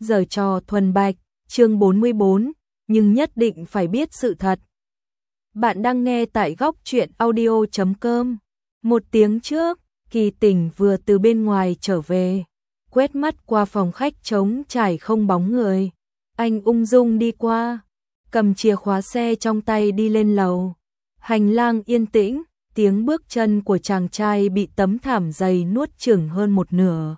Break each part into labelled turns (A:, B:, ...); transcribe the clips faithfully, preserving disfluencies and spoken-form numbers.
A: Giở trò thuần bạch, chương bốn mươi bốn, nhưng nhất định phải biết sự thật. Bạn đang nghe tại góc truyện audio chấm com. Một tiếng trước, Kỳ Tỉnh vừa từ bên ngoài trở về, quét mắt qua phòng khách trống trải không bóng người. Anh ung dung đi qua, cầm chìa khóa xe trong tay đi lên lầu. Hành lang yên tĩnh, tiếng bước chân của chàng trai bị tấm thảm dày nuốt chửng hơn một nửa.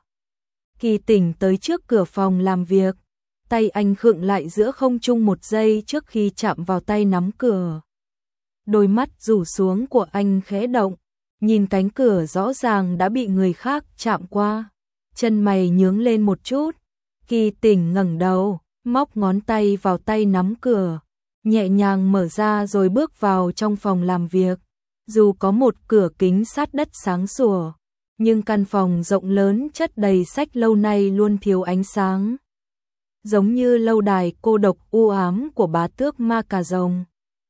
A: Kỳ Tỉnh tới trước cửa phòng làm việc, tay anh khựng lại giữa không trung một giây trước khi chạm vào tay nắm cửa. Đôi mắt rủ xuống của anh khẽ động, nhìn cánh cửa rõ ràng đã bị người khác chạm qua. Chân mày nhướng lên một chút, Kỳ Tỉnh ngẩng đầu, móc ngón tay vào tay nắm cửa, nhẹ nhàng mở ra rồi bước vào trong phòng làm việc. Dù có một cửa kính sát đất sáng sủa, nhưng căn phòng rộng lớn chất đầy sách lâu nay luôn thiếu ánh sáng. Giống như lâu đài cô độc u ám của bá tước Ma Cà Rồng.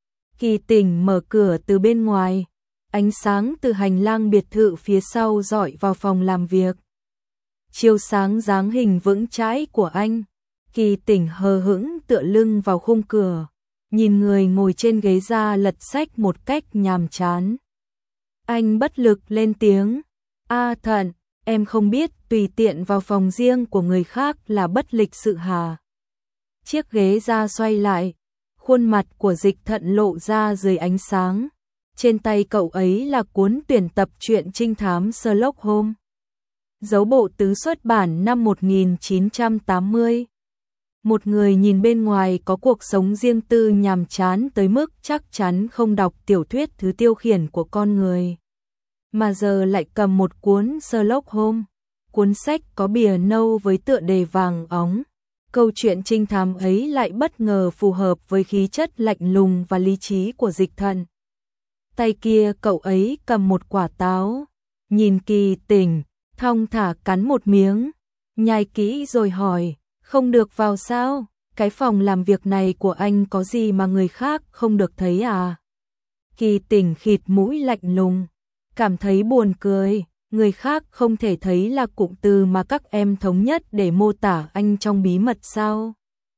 A: Kỳ Tỉnh mở cửa từ bên ngoài, ánh sáng từ hành lang biệt thự phía sau rọi vào phòng làm việc. Chiếu sáng dáng hình vững chãi của anh, Kỳ Tỉnh hờ hững tựa lưng vào khung cửa, nhìn người ngồi trên ghế ra lật sách một cách nhàm chán. Anh bất lực lên tiếng, "A Thận, em không biết tùy tiện vào phòng riêng của người khác là bất lịch sự hả?" Chiếc ghế ra xoay lại, khuôn mặt của Dịch Thận lộ ra dưới ánh sáng. Trên tay cậu ấy là cuốn tuyển tập truyện trinh thám Sherlock Holmes. Dấu bộ tứ xuất bản năm một nghìn chín trăm tám mươi. Một người nhìn bên ngoài có cuộc sống riêng tư nhàm chán tới mức chắc chắn không đọc tiểu thuyết thứ tiêu khiển của con người. Mà giờ lại cầm một cuốn Sherlock Holmes, cuốn sách có bìa nâu với tựa đề vàng óng. Câu chuyện trinh thám ấy lại bất ngờ phù hợp với khí chất lạnh lùng và lý trí của Dịch Thận. Tay kia cậu ấy cầm một quả táo, nhìn Kỳ Tỉnh, thong thả cắn một miếng, nhai kỹ rồi hỏi, "Không được vào sao? Cái phòng làm việc này của anh có gì mà người khác không được thấy à?" Kỳ Tỉnh khịt mũi lạnh lùng, cảm thấy buồn cười. Người khác không thể thấy là cụm từ mà các em thống nhất để mô tả anh trong bí mật sao?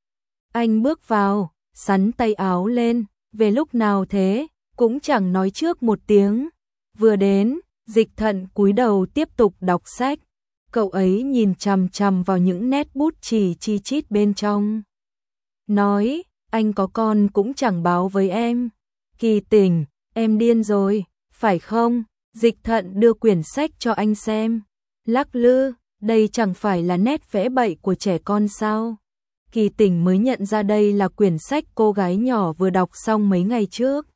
A: Anh bước vào, xắn tay áo lên, "Về lúc nào thế?" Cũng chẳng nói trước một tiếng. Vừa đến, Dịch Thận cúi đầu tiếp tục đọc sách. Cậu ấy nhìn chằm chằm vào những nét bút chì chi chít bên trong. Nói, "Anh có con cũng chẳng báo với em." Kỳ Tỉnh, "Em điên rồi, phải không?" Dịch Thận đưa quyển sách cho anh xem. Lắc lư, "Đây chẳng phải là nét vẽ bậy của trẻ con sao?" Kỳ Tỉnh mới nhận ra đây là quyển sách cô gái nhỏ vừa đọc xong mấy ngày trước.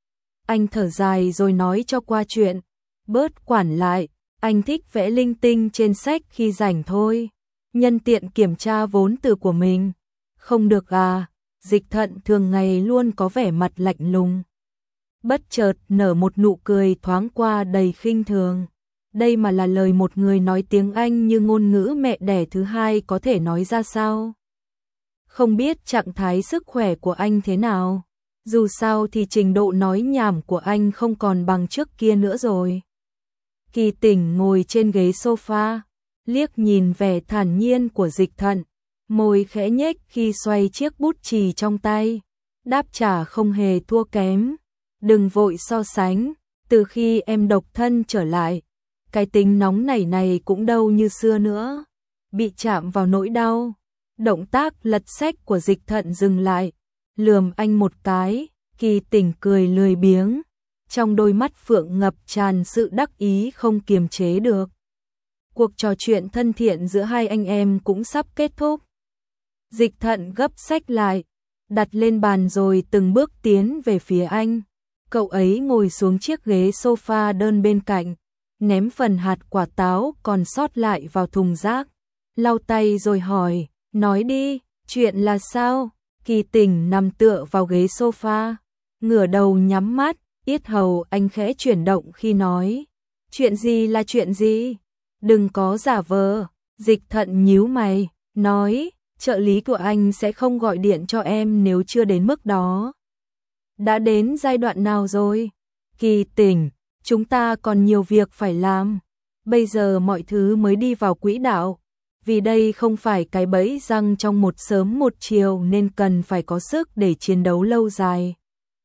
A: Anh thở dài rồi nói cho qua chuyện, "Bớt quản lại, anh thích vẽ linh tinh trên sách khi rảnh thôi. Nhân tiện kiểm tra vốn từ của mình." "Không được à?" Dịch Thận thường ngày luôn có vẻ mặt lạnh lùng, bất chợt nở một nụ cười thoáng qua đầy khinh thường. Đây mà là lời một người nói tiếng Anh như ngôn ngữ mẹ đẻ thứ hai có thể nói ra sao? Không biết trạng thái sức khỏe của anh thế nào? Dù sao thì trình độ nói nhảm của anh không còn bằng trước kia nữa rồi. Kỳ Tỉnh ngồi trên ghế sofa, liếc nhìn vẻ thản nhiên của Dịch Thận, môi khẽ nhếch khi xoay chiếc bút chì trong tay, đáp trả không hề thua kém. "Đừng vội so sánh, từ khi em độc thân trở lại, cái tính nóng nảy này cũng đâu như xưa nữa." Bị chạm vào nỗi đau, động tác lật sách của Dịch Thận dừng lại, lườm anh một cái. Kỳ Tỉnh cười lười biếng, trong đôi mắt phượng ngập tràn sự đắc ý không kiềm chế được. Cuộc trò chuyện thân thiện giữa hai anh em cũng sắp kết thúc. Dịch Thận gấp sách lại, đặt lên bàn rồi từng bước tiến về phía anh. Cậu ấy ngồi xuống chiếc ghế sofa đơn bên cạnh, ném phần hạt quả táo còn sót lại vào thùng rác, lau tay rồi hỏi, "Nói đi, chuyện là sao?" Kỳ Tỉnh nằm tựa vào ghế sofa, ngửa đầu nhắm mắt, yết hầu anh khẽ chuyển động khi nói, "Chuyện gì là chuyện gì? Đừng có giả vờ." Dịch Thận nhíu mày, nói, "Trợ lý của anh sẽ không gọi điện cho em nếu chưa đến mức đó." "Đã đến giai đoạn nào rồi?" Kỳ Tỉnh, "Chúng ta còn nhiều việc phải làm. Bây giờ mọi thứ mới đi vào quỹ đạo. vì đây không phải cái bẫy răng trong một sớm một chiều nên cần phải có sức để chiến đấu lâu dài.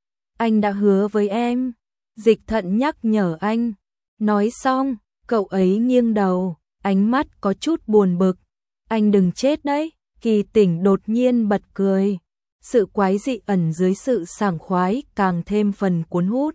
A: Anh đã hứa với em. Dịch Thận nhắc nhở anh. Nói xong, cậu ấy nghiêng đầu, ánh mắt có chút buồn bực. Anh đừng chết đấy. Kỳ Tỉnh đột nhiên bật cười. Sự quái dị ẩn dưới sự sảng khoái càng thêm phần cuốn hút.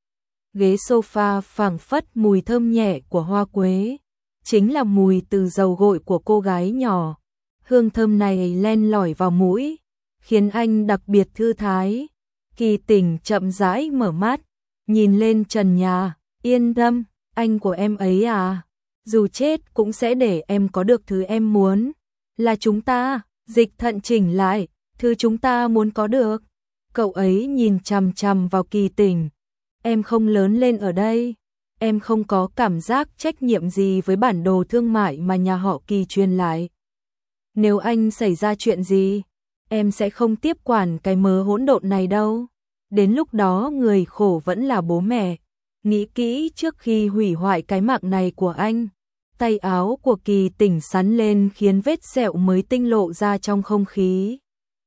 A: Ghế sofa phảng phất mùi thơm nhẹ của hoa quế, chính là mùi từ dầu gội của cô gái nhỏ. Hương thơm này len lỏi vào mũi, khiến anh đặc biệt thư thái. Kỳ Tỉnh chậm rãi mở mắt, nhìn lên trần nhà, yên tâm, anh của em ấy à, dù chết cũng sẽ để em có được thứ em muốn. Là chúng ta. Dịch Thận chỉnh lại, thứ chúng ta muốn có được. Cậu ấy nhìn chằm chằm vào Kỳ Tỉnh. Em không lớn lên ở đây, em không có cảm giác trách nhiệm gì với bản đồ thương mại mà nhà họ Kỳ truyền lại. Nếu anh xảy ra chuyện gì, em sẽ không tiếp quản cái mớ hỗn độn này đâu. Đến lúc đó người khổ vẫn là bố mẹ. Nghĩ kỹ trước khi hủy hoại cái mạng này của anh. Tay áo của Kỳ Tỉnh sắn lên khiến vết sẹo mới tinh lộ ra trong không khí.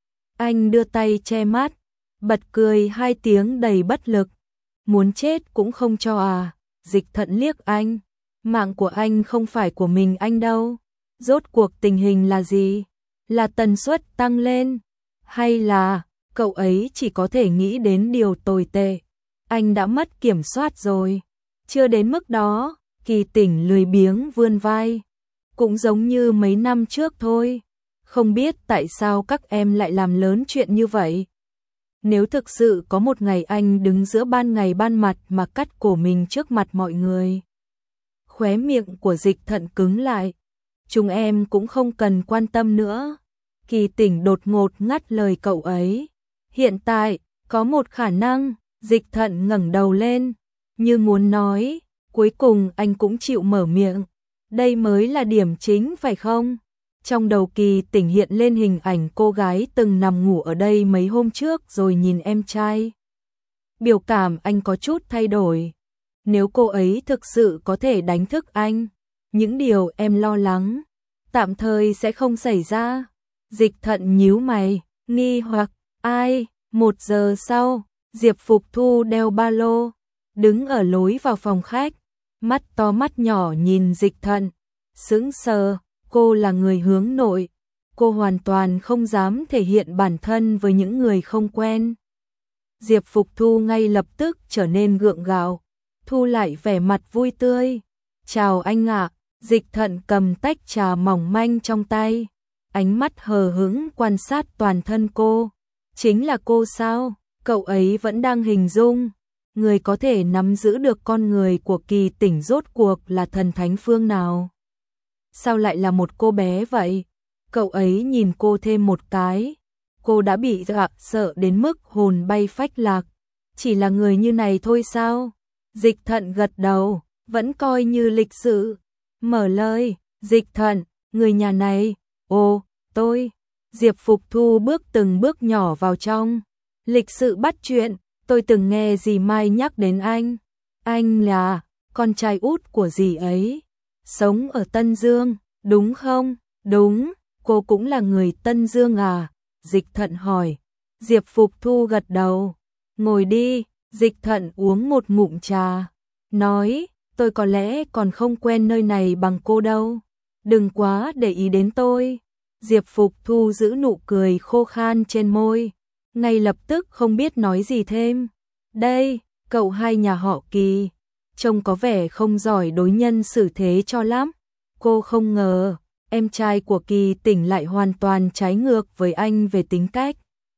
A: Anh đưa tay che mắt, bật cười hai tiếng đầy bất lực. Muốn chết cũng không cho à? Dịch Thận liếc anh. Mạng của anh không phải của mình anh đâu. Rốt cuộc tình hình là gì? Là tần suất tăng lên? Hay là cậu ấy chỉ có thể nghĩ đến điều tồi tệ? Anh đã mất kiểm soát rồi. Chưa đến mức đó. Kỳ Tỉnh lười biếng vươn vai. Cũng giống như mấy năm trước thôi. Không biết tại sao các em lại làm lớn chuyện như vậy. Nếu thực sự có một ngày anh đứng giữa ban ngày ban mặt mà cắt cổ mình trước mặt mọi người. Khóe miệng của Dịch Thận cứng lại. Chúng em cũng không cần quan tâm nữa. Kỳ Tỉnh đột ngột ngắt lời cậu ấy. Hiện tại, có một khả năng. Dịch Thận ngẩng đầu lên, như muốn nói. Cuối cùng anh cũng chịu mở miệng. Đây mới là điểm chính phải không? Trong đầu Kỳ Tỉnh hiện lên hình ảnh cô gái từng nằm ngủ ở đây mấy hôm trước rồi nhìn em trai. Biểu cảm anh có chút thay đổi. Nếu cô ấy thực sự có thể đánh thức anh, những điều em lo lắng tạm thời sẽ không xảy ra. Dịch Thận nhíu mày, nghi hoặc. Ai? Một giờ sau, Diệp Phục Thu đeo ba lô, đứng ở lối vào phòng khách, mắt to mắt nhỏ nhìn Dịch Thận, sững sờ. Cô là người hướng nội, cô hoàn toàn không dám thể hiện bản thân với những người không quen. Diệp Phục Thu ngay lập tức trở nên gượng gạo, thu lại vẻ mặt vui tươi. Chào anh ạ. Dịch Thận cầm tách trà mỏng manh trong tay, ánh mắt hờ hững quan sát toàn thân cô. Chính là cô sao? Cậu ấy vẫn đang hình dung, người có thể nắm giữ được con người của Kỳ Tỉnh rốt cuộc là thần thánh phương nào? Sao lại là một cô bé vậy? Cậu ấy nhìn cô thêm một cái. Cô đã bị dọa sợ đến mức hồn bay phách lạc. Chỉ là người như này thôi sao? Dịch Thận gật đầu, vẫn coi như lịch sự. Mở lời, Dịch Thận, người nhà này. Ồ, tôi. Diệp Phục Thu bước từng bước nhỏ vào trong. Lịch sự bắt chuyện, tôi từng nghe dì Mai nhắc đến anh. Anh là con trai út của dì ấy. Sống ở Tân Dương, đúng không? Đúng, cô cũng là người Tân Dương à? Dịch Thận hỏi. Diệp Phục Thu gật đầu. Ngồi đi. Dịch Thận uống một ngụm trà, nói, tôi có lẽ còn không quen nơi này bằng cô đâu. Đừng quá để ý đến tôi. Diệp Phục Thu giữ nụ cười khô khan trên môi, ngay lập tức không biết nói gì thêm. Đây, cậu hai nhà họ Kỳ, trông có vẻ không giỏi đối nhân xử thế cho lắm. Cô không ngờ, em trai của Kỳ Tỉnh lại hoàn toàn trái ngược với anh về tính cách.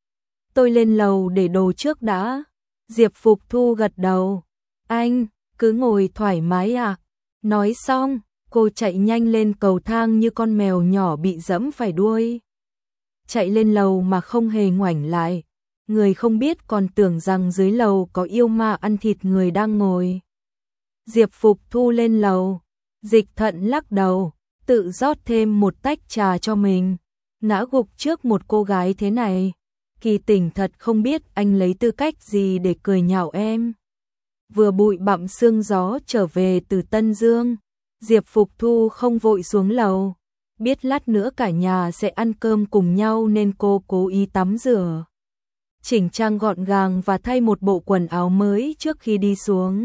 A: Tôi lên lầu để đồ trước đã. Diệp Phục Thu gật đầu. Anh, cứ ngồi thoải mái à? Nói xong, cô chạy nhanh lên cầu thang như con mèo nhỏ bị dẫm phải đuôi. Chạy lên lầu mà không hề ngoảnh lại. Người không biết còn tưởng rằng dưới lầu có yêu ma ăn thịt người đang ngồi. Diệp Phục Thu lên lầu. Dịch Thận lắc đầu, tự rót thêm một tách trà cho mình. Ngã gục trước một cô gái thế này. Kỳ Tỉnh thật không biết anh lấy tư cách gì để cười nhạo em. Vừa bụi bặm sương gió trở về từ Tân Dương, Diệp Phục Thu không vội xuống lầu. biết lát nữa cả nhà sẽ ăn cơm cùng nhau nên cô cố ý tắm rửa, chỉnh trang gọn gàng và thay một bộ quần áo mới trước khi đi xuống.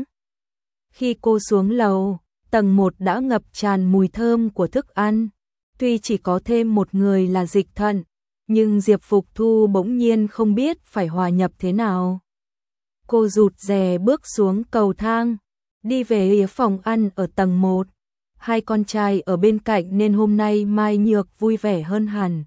A: Khi cô xuống lầu, tầng một đã ngập tràn mùi thơm của thức ăn. Tuy chỉ có thêm một người là Dịch Thận, nhưng Diệp Phục Thu bỗng nhiên không biết phải hòa nhập thế nào. Cô rụt rè bước xuống cầu thang, đi về phía phòng ăn ở tầng một. Hai con trai ở bên cạnh nên hôm nay Mai Nhược vui vẻ hơn hẳn.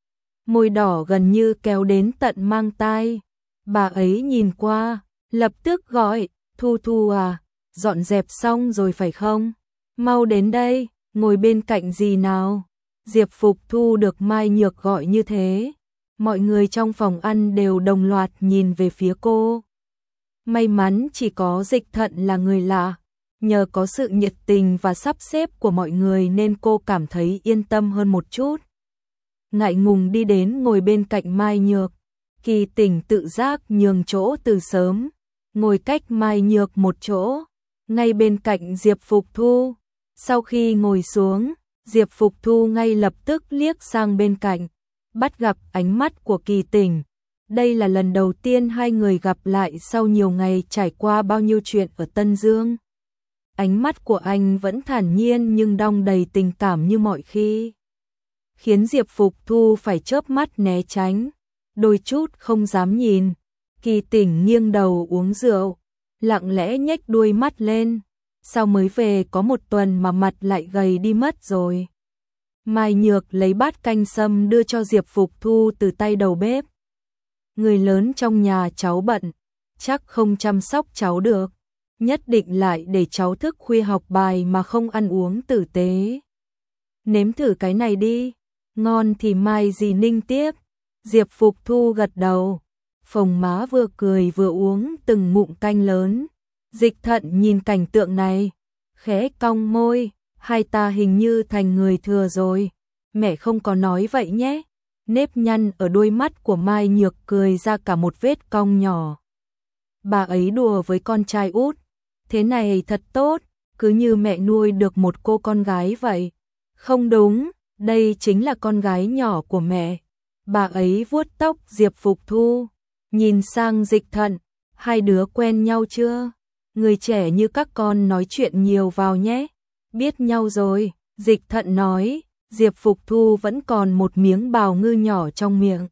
A: Môi đỏ gần như kéo đến tận mang tai. Bà ấy nhìn qua, lập tức gọi, Thu Thu à, dọn dẹp xong rồi phải không? Mau đến đây, ngồi bên cạnh dì nào. Diệp Phục Thu được Mai Nhược gọi như thế. Mọi người trong phòng ăn đều đồng loạt nhìn về phía cô. May mắn chỉ có Dịch Thận là người lạ. Nhờ có sự nhiệt tình và sắp xếp của mọi người nên cô cảm thấy yên tâm hơn một chút. Ngại ngùng đi đến ngồi bên cạnh Mai Nhược. Kỳ Tỉnh tự giác nhường chỗ từ sớm, ngồi cách Mai Nhược một chỗ, ngay bên cạnh Diệp Phục Thu. Sau khi ngồi xuống, Diệp Phục Thu ngay lập tức liếc sang bên cạnh, bắt gặp ánh mắt của Kỳ Tỉnh. Đây là lần đầu tiên hai người gặp lại sau nhiều ngày trải qua bao nhiêu chuyện ở Tân Dương. Ánh mắt của anh vẫn thản nhiên nhưng đong đầy tình cảm như mọi khi, khiến Diệp Phục Thu phải chớp mắt né tránh, đôi chút không dám nhìn. Kỳ Tỉnh nghiêng đầu uống rượu, lặng lẽ nhếch đuôi mắt lên. Sao mới về có một tuần mà mặt lại gầy đi mất rồi? Mai Nhược lấy bát canh sâm đưa cho Diệp Phục Thu từ tay đầu bếp. Người lớn trong nhà cháu bận, chắc không chăm sóc cháu được. Nhất định lại để cháu thức khuya học bài mà không ăn uống tử tế. Nếm thử cái này đi, ngon thì mai dì ninh tiếp. Diệp Phục Thu gật đầu, phồng má vừa cười vừa uống từng ngụm canh lớn. Dịch Thận nhìn cảnh tượng này, khẽ cong môi, hai ta hình như thành người thừa rồi. Mẹ không có nói vậy nhé. Nếp nhăn ở đôi mắt của Mai Nhược cười ra cả một vết cong nhỏ. Bà ấy đùa với con trai út, thế này thật tốt, cứ như mẹ nuôi được một cô con gái vậy. Không đúng, đây chính là con gái nhỏ của mẹ. Bà ấy vuốt tóc Diệp Phục Thu, nhìn sang Dịch Thận, hai đứa quen nhau chưa? Người trẻ như các con nói chuyện nhiều vào nhé. Biết nhau rồi, Dịch Thận nói. Diệp Phục Thu vẫn còn một miếng bào ngư nhỏ trong miệng.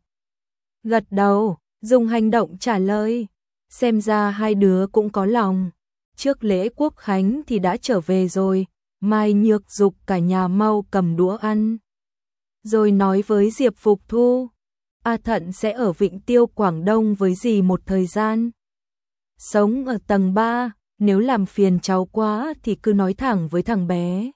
A: Gật đầu, dùng hành động trả lời. Xem ra hai đứa cũng có lòng. Trước lễ Quốc Khánh thì đã trở về rồi. Mai Nhược giục cả nhà mau cầm đũa ăn. Rồi nói với Diệp Phục Thu, A Thận sẽ ở Vịnh Tiêu Quảng Đông với dì một thời gian. Sống ở tầng ba, nếu làm phiền cháu quá thì cứ nói thẳng với thằng bé.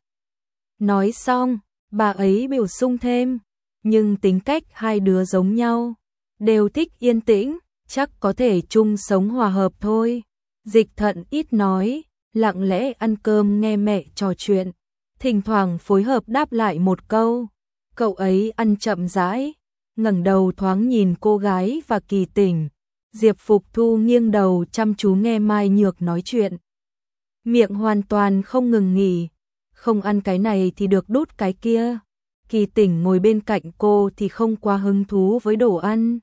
A: Nói xong, bà ấy bổ sung thêm, nhưng tính cách hai đứa giống nhau, đều thích yên tĩnh, chắc có thể chung sống hòa hợp thôi. Dịch Thận ít nói, lặng lẽ ăn cơm nghe mẹ trò chuyện, thỉnh thoảng phối hợp đáp lại một câu. Cậu ấy ăn chậm rãi, ngẩng đầu thoáng nhìn cô gái và Kỳ Tỉnh. Diệp Phục Thu nghiêng đầu chăm chú nghe Mai Nhược nói chuyện. Miệng hoàn toàn không ngừng nghỉ, không ăn cái này thì được đút cái kia. Kỳ Tỉnh ngồi bên cạnh cô thì không quá hứng thú với đồ ăn.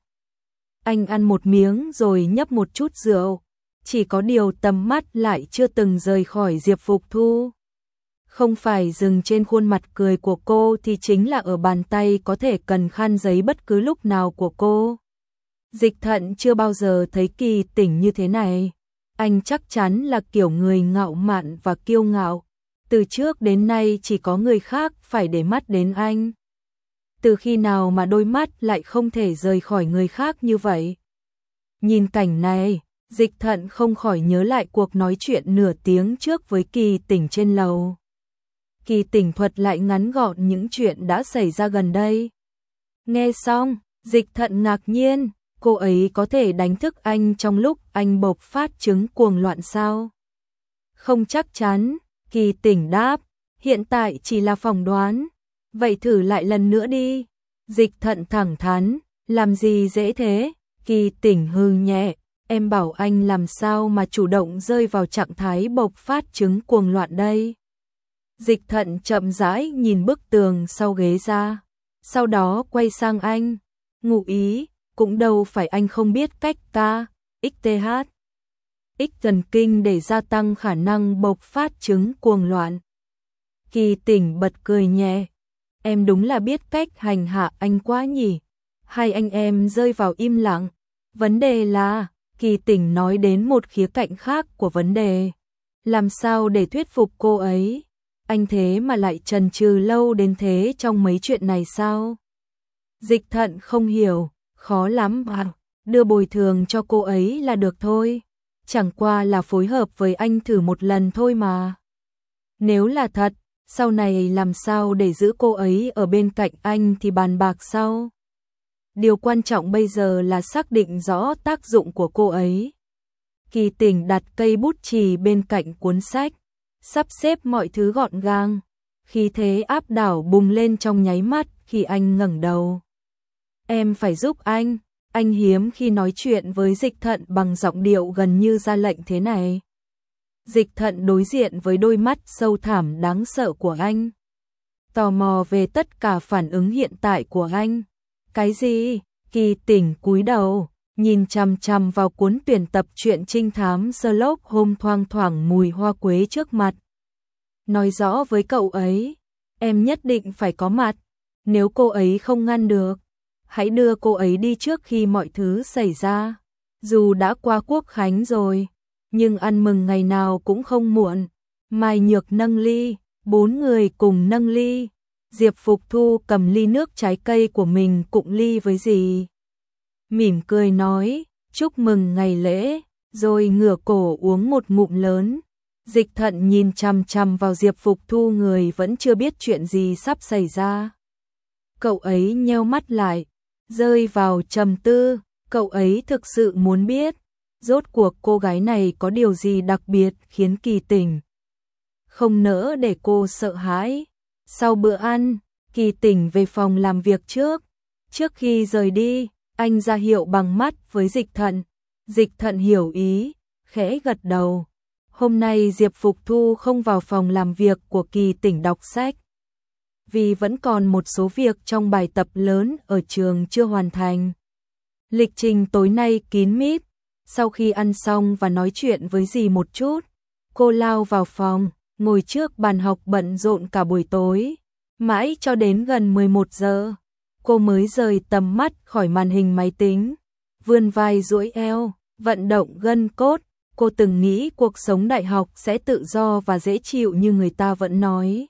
A: Anh ăn một miếng rồi nhấp một chút rượu, chỉ có điều tầm mắt lại chưa từng rời khỏi Diệp Phục Thu. Không phải dừng trên khuôn mặt cười của cô thì chính là ở bàn tay có thể cần khăn giấy bất cứ lúc nào của cô. Dịch Thận chưa bao giờ thấy Kỳ Tỉnh như thế này. Anh chắc chắn là kiểu người ngạo mạn và kiêu ngạo. Từ trước đến nay chỉ có người khác phải để mắt đến anh. Từ khi nào mà đôi mắt lại không thể rời khỏi người khác như vậy? Nhìn cảnh này, Dịch Thận không khỏi nhớ lại cuộc nói chuyện nửa tiếng trước với Kỳ Tỉnh trên lầu. Kỳ Tỉnh thuật lại ngắn gọn những chuyện đã xảy ra gần đây. Nghe xong, Dịch Thận ngạc nhiên, cô ấy có thể đánh thức anh trong lúc anh bộc phát chứng cuồng loạn sao? Không chắc chắn, Kỳ Tỉnh đáp, hiện tại chỉ là phỏng đoán. Vậy thử lại lần nữa đi. Dịch Thận thẳng thắn, làm gì dễ thế? Kỳ Tỉnh hừ nhẹ, em bảo anh làm sao mà chủ động rơi vào trạng thái bộc phát chứng cuồng loạn đây. Dịch Thận chậm rãi nhìn bức tường sau ghế ra, sau đó quay sang anh, ngụ ý, cũng đâu phải anh không biết cách ca, ích tê hát, ích thần kinh để gia tăng khả năng bộc phát chứng cuồng loạn. Kỳ Tỉnh bật cười nhẹ, em đúng là biết cách hành hạ anh quá nhỉ. Hai anh em rơi vào im lặng. Vấn đề là, Kỳ Tỉnh nói đến một khía cạnh khác của vấn đề. Làm sao để thuyết phục cô ấy? Anh thế mà lại chần chừ lâu đến thế trong mấy chuyện này sao? Dịch Thận không hiểu, khó lắm à, đưa bồi thường cho cô ấy là được thôi. Chẳng qua là phối hợp với anh thử một lần thôi mà. Nếu là thật, sau này làm sao để giữ cô ấy ở bên cạnh anh thì bàn bạc sau. Điều quan trọng bây giờ là xác định rõ tác dụng của cô ấy. Kỳ Tỉnh đặt cây bút chì bên cạnh cuốn sách, sắp xếp mọi thứ gọn gàng. Khí thế áp đảo bùng lên trong nháy mắt khi anh ngẩng đầu. Em phải giúp anh. Anh hiếm khi nói chuyện với Dịch Thận bằng giọng điệu gần như ra lệnh thế này. Dịch Thận đối diện với đôi mắt sâu thẳm đáng sợ của anh. Tò mò về tất cả phản ứng hiện tại của anh. Cái gì? Kỳ Tỉnh cúi đầu, nhìn chằm chằm vào cuốn tuyển tập truyện trinh thám Sherlock Holmes thoang thoảng mùi hoa quế trước mặt. Nói rõ với cậu ấy, em nhất định phải có mặt. Nếu cô ấy không ngăn được, hãy đưa cô ấy đi trước khi mọi thứ xảy ra. Dù đã qua Quốc Khánh rồi, nhưng ăn mừng ngày nào cũng không muộn. Mai Nhược nâng ly, bốn người cùng nâng ly. Diệp Phục Thu cầm ly nước trái cây của mình cụng ly với dì. Mỉm cười nói, chúc mừng ngày lễ, rồi ngửa cổ uống một ngụm lớn. Dịch Thận nhìn chằm chằm vào Diệp Phục Thu, người vẫn chưa biết chuyện gì sắp xảy ra. Cậu ấy nheo mắt lại, rơi vào trầm tư, cậu ấy thực sự muốn biết, rốt cuộc cô gái này có điều gì đặc biệt khiến Kỳ Tỉnh không nỡ để cô sợ hãi. Sau bữa ăn, Kỳ Tỉnh về phòng làm việc trước. Trước khi rời đi, anh ra hiệu bằng mắt với Dịch Thận. Dịch Thận hiểu ý, khẽ gật đầu. Hôm nay Diệp Phục Thu không vào phòng làm việc của Kỳ Tỉnh đọc sách, vì vẫn còn một số việc trong bài tập lớn ở trường chưa hoàn thành. Lịch trình tối nay kín mít. Sau khi ăn xong và nói chuyện với dì một chút, cô lao vào phòng, ngồi trước bàn học bận rộn cả buổi tối. Mãi cho đến gần mười một giờ, cô mới rời tầm mắt khỏi màn hình máy tính. Vươn vai duỗi eo, vận động gân cốt. Cô từng nghĩ cuộc sống đại học sẽ tự do và dễ chịu như người ta vẫn nói.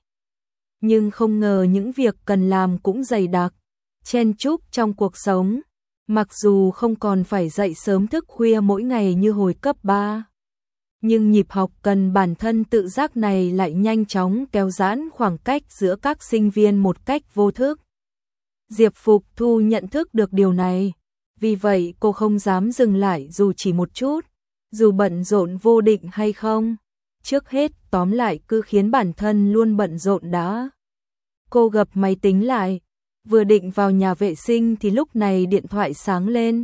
A: Nhưng không ngờ những việc cần làm cũng dày đặc, chen chúc trong cuộc sống. Mặc dù không còn phải dậy sớm thức khuya mỗi ngày như hồi cấp ba, nhưng nhịp học cần bản thân tự giác này lại nhanh chóng kéo giãn khoảng cách giữa các sinh viên một cách vô thức. Diệp Phục Thu nhận thức được điều này, vì vậy cô không dám dừng lại dù chỉ một chút, dù bận rộn vô định hay không. Trước hết, tóm lại cứ khiến bản thân luôn bận rộn đã. Cô gập máy tính lại, vừa định vào nhà vệ sinh thì lúc này điện thoại sáng lên.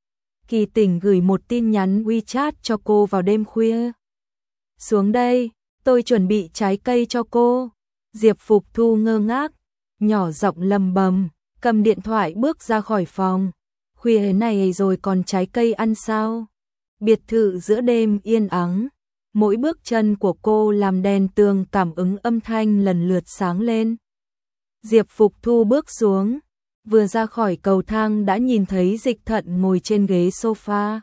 A: Kỳ Tỉnh gửi một tin nhắn WeChat cho cô vào đêm khuya. Xuống đây, tôi chuẩn bị trái cây cho cô. Diệp Phục Thu ngơ ngác, nhỏ giọng lầm bầm, cầm điện thoại bước ra khỏi phòng. Khuya này rồi còn trái cây ăn sao? Biệt thự giữa đêm yên ắng, mỗi bước chân của cô làm đèn tường cảm ứng âm thanh lần lượt sáng lên. Diệp Phục Thu bước xuống, vừa ra khỏi cầu thang đã nhìn thấy Dịch Thận ngồi trên ghế sofa.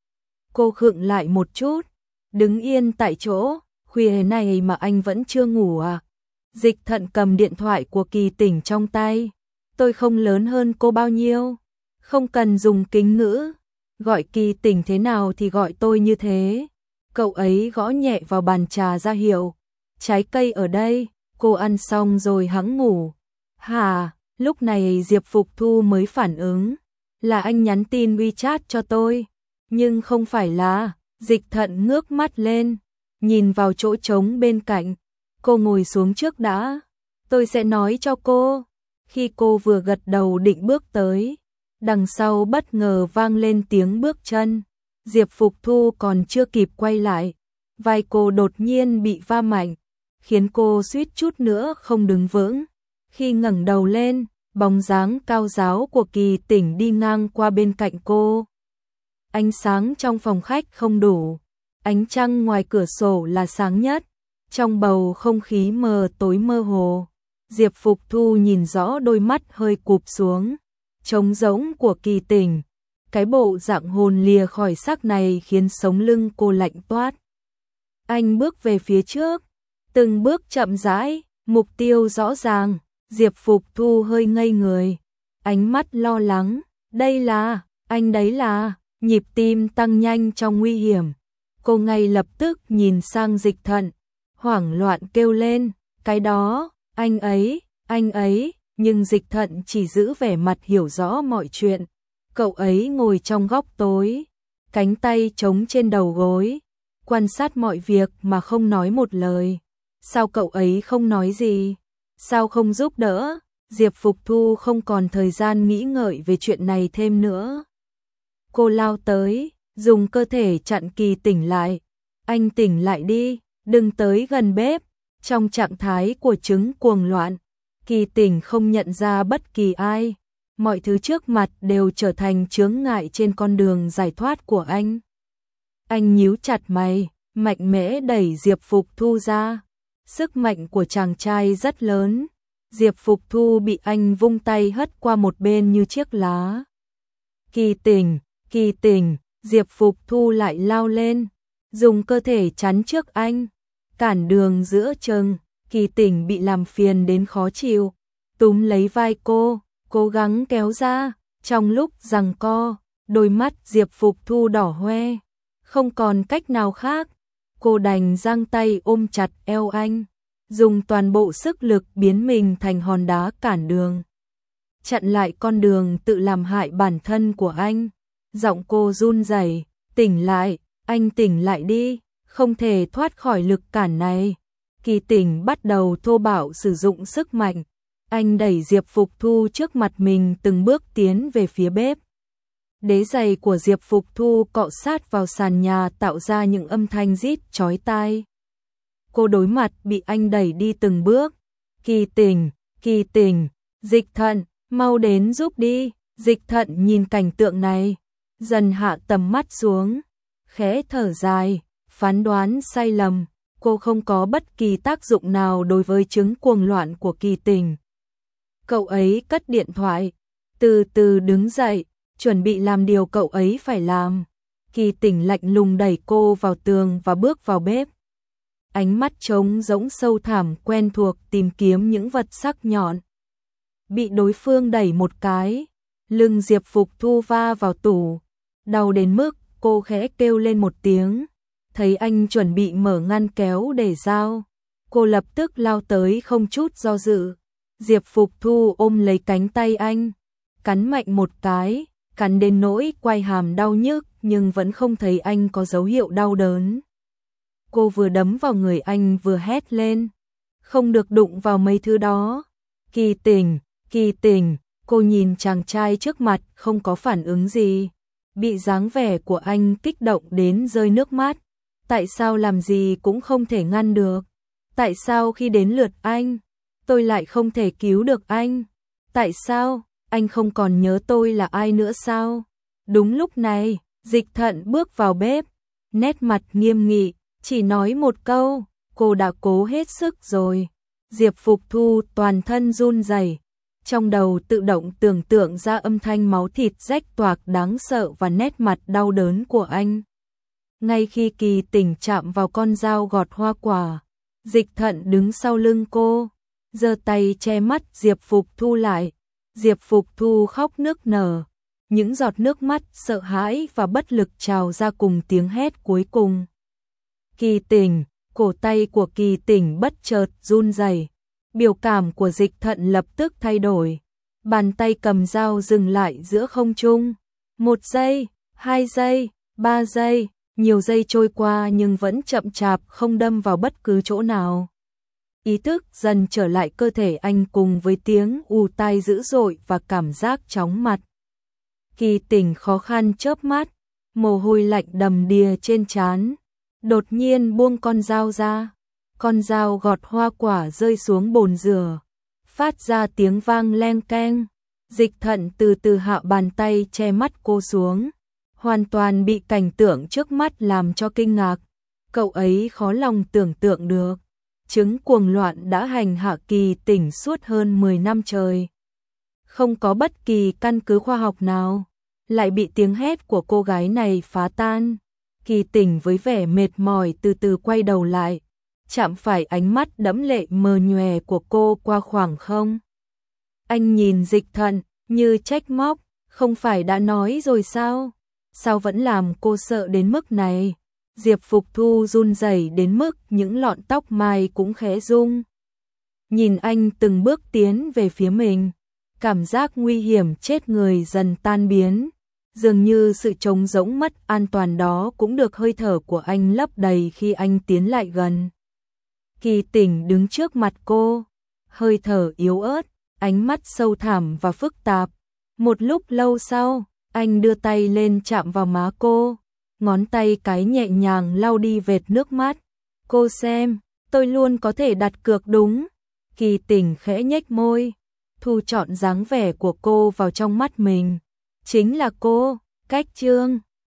A: Cô khựng lại một chút, đứng yên tại chỗ, khuya này mà anh vẫn chưa ngủ à? Dịch Thận cầm điện thoại của Kỳ Tỉnh trong tay. Tôi không lớn hơn cô bao nhiêu, không cần dùng kính ngữ, gọi Kỳ Tỉnh thế nào thì gọi tôi như thế. Cậu ấy gõ nhẹ vào bàn trà ra hiệu, trái cây ở đây, cô ăn xong rồi hẵng ngủ. Hả? Lúc này Diệp Phục Thu mới phản ứng, là anh nhắn tin WeChat cho tôi, nhưng không phải là. Dịch Thận ngước mắt lên, nhìn vào chỗ trống bên cạnh. Cô ngồi xuống trước đã, tôi sẽ nói cho cô. Khi cô vừa gật đầu định bước tới, đằng sau bất ngờ vang lên tiếng bước chân. Diệp Phục Thu còn chưa kịp quay lại, vai cô đột nhiên bị va mạnh, khiến cô suýt chút nữa không đứng vững. Khi ngẩng đầu lên, bóng dáng cao ráo của Kỳ Tỉnh đi ngang qua bên cạnh cô. Ánh sáng trong phòng khách không đủ, ánh trăng ngoài cửa sổ là sáng nhất, trong bầu không khí mờ tối mơ hồ. Diệp Phục Thu nhìn rõ đôi mắt hơi cụp xuống, trống rỗng của Kỳ Tỉnh. Cái bộ dạng hồn lìa khỏi xác này khiến sống lưng cô lạnh toát. Anh bước về phía trước, từng bước chậm rãi, mục tiêu rõ ràng. Diệp Phục Thu hơi ngây người, ánh mắt lo lắng. Đây là, anh đấy là, nhịp tim tăng nhanh trong nguy hiểm. Cô ngay lập tức nhìn sang Dịch Thận, hoảng loạn kêu lên, cái đó, anh ấy, anh ấy, nhưng Dịch Thận chỉ giữ vẻ mặt hiểu rõ mọi chuyện. Cậu ấy ngồi trong góc tối, cánh tay chống trên đầu gối, quan sát mọi việc mà không nói một lời. Sao cậu ấy không nói gì? Sao không giúp đỡ? Diệp Phục Thu không còn thời gian nghĩ ngợi về chuyện này thêm nữa. Cô lao tới, dùng cơ thể chặn Kỳ Tỉnh lại. Anh tỉnh lại đi, đừng tới gần bếp. Trong trạng thái của chứng cuồng loạn, Kỳ Tỉnh không nhận ra bất kỳ ai. Mọi thứ trước mặt đều trở thành chướng ngại trên con đường giải thoát của anh. Anh nhíu chặt mày, mạnh mẽ đẩy Diệp Phục Thu ra. Sức mạnh của chàng trai rất lớn. Diệp Phục Thu bị anh vung tay hất qua một bên như chiếc lá. Kỳ Tỉnh, Kỳ Tỉnh, Diệp Phục Thu lại lao lên, dùng cơ thể chắn trước anh, cản đường giữa chừng. Kỳ Tỉnh bị làm phiền đến khó chịu, túm lấy vai cô, cố gắng kéo ra. Trong lúc giằng co, đôi mắt Diệp Phục Thu đỏ hoe, không còn cách nào khác. Cô đành giang tay ôm chặt eo anh, dùng toàn bộ sức lực biến mình thành hòn đá cản đường, chặn lại con đường tự làm hại bản thân của anh. Giọng cô run rẩy, tỉnh lại, anh tỉnh lại đi, không thể thoát khỏi lực cản này. Kỳ Tỉnh bắt đầu thô bạo sử dụng sức mạnh, anh đẩy Diệp Phục Thu trước mặt mình từng bước tiến về phía bếp. Đế giày của Diệp Phục Thu cọ sát vào sàn nhà tạo ra những âm thanh rít chói tai. Cô đối mặt bị anh đẩy đi từng bước. Kỳ Tỉnh, Kỳ Tỉnh, Dịch Thận, mau đến giúp đi. Dịch Thận nhìn cảnh tượng này, dần hạ tầm mắt xuống, khẽ thở dài, phán đoán sai lầm. Cô không có bất kỳ tác dụng nào đối với chứng cuồng loạn của Kỳ Tỉnh. Cậu ấy cất điện thoại, từ từ đứng dậy, chuẩn bị làm điều cậu ấy phải làm. Kỳ Tỉnh lạnh lùng đẩy cô vào tường và bước vào bếp. Ánh mắt trống rỗng sâu thẳm quen thuộc tìm kiếm những vật sắc nhọn. Bị đối phương đẩy một cái, lưng Diệp Phục Thu va vào tủ, đau đến mức cô khẽ kêu lên một tiếng. Thấy anh chuẩn bị mở ngăn kéo để dao, cô lập tức lao tới không chút do dự. Diệp Phục Thu ôm lấy cánh tay anh, cắn mạnh một cái, cắn đến nỗi quai hàm đau nhức nhưng vẫn không thấy anh có dấu hiệu đau đớn. Cô vừa đấm vào người anh vừa hét lên, không được đụng vào mấy thứ đó. Kỳ Tỉnh, Kỳ Tỉnh, cô nhìn chàng trai trước mặt không có phản ứng gì, bị dáng vẻ của anh kích động đến rơi nước mắt. Tại sao làm gì cũng không thể ngăn được? Tại sao khi đến lượt anh, tôi lại không thể cứu được anh? Tại sao, anh không còn nhớ tôi là ai nữa sao? Đúng lúc này, Dịch Thận bước vào bếp, nét mặt nghiêm nghị, chỉ nói một câu, cô đã cố hết sức rồi. Diệp Phục Thu toàn thân run rẩy, trong đầu tự động tưởng tượng ra âm thanh máu thịt rách toạc đáng sợ và nét mặt đau đớn của anh. Ngay khi Kỳ Tỉnh chạm vào con dao gọt hoa quả, Dịch Thận đứng sau lưng cô, giơ tay che mắt Diệp Phục Thu lại. Diệp Phục Thu khóc nức nở, những giọt nước mắt sợ hãi và bất lực trào ra cùng tiếng hét cuối cùng. Kỳ Tỉnh, cổ tay của Kỳ Tỉnh bất chợt run rẩy, biểu cảm của Dịch Thận lập tức thay đổi. Bàn tay cầm dao dừng lại giữa không trung. Một giây, hai giây, ba giây, nhiều giây trôi qua nhưng vẫn chậm chạp không đâm vào bất cứ chỗ nào. Ý thức dần trở lại cơ thể anh cùng với tiếng ù tai dữ dội và cảm giác chóng mặt. Kỳ Tỉnh khó khăn chớp mắt, mồ hôi lạnh đầm đìa trên trán, đột nhiên buông con dao ra. con dao gọt hoa quả rơi xuống bồn rửa, phát ra tiếng vang leng keng. Dịch Thận từ từ hạ bàn tay che mắt cô xuống, hoàn toàn bị cảnh tượng trước mắt làm cho kinh ngạc. Cậu ấy khó lòng tưởng tượng được, chứng cuồng loạn đã hành hạ Kỳ Tỉnh suốt hơn mười năm trời. Không có bất kỳ căn cứ khoa học nào, lại bị tiếng hét của cô gái này phá tan. Kỳ Tỉnh với vẻ mệt mỏi từ từ quay đầu lại, chạm phải ánh mắt đẫm lệ mờ nhòe của cô qua khoảng không. Anh nhìn Dịch Thận như trách móc, không phải đã nói rồi sao? Sao vẫn làm cô sợ đến mức này? Diệp Phục Thu run rẩy đến mức những lọn tóc mai cũng khẽ rung. Nhìn anh từng bước tiến về phía mình, cảm giác nguy hiểm chết người dần tan biến. Dường như sự trống rỗng mất an toàn đó cũng được hơi thở của anh lấp đầy khi anh tiến lại gần. Kỳ Tỉnh đứng trước mặt cô, hơi thở yếu ớt, ánh mắt sâu thẳm và phức tạp. Một lúc lâu sau, anh đưa tay lên chạm vào má cô, ngón tay cái nhẹ nhàng lau đi vệt nước mắt. Cô xem, tôi luôn có thể đặt cược đúng. Kỳ Tỉnh khẽ nhếch môi, thu trọn dáng vẻ của cô vào trong mắt mình. Chính là cô, Cách Trương.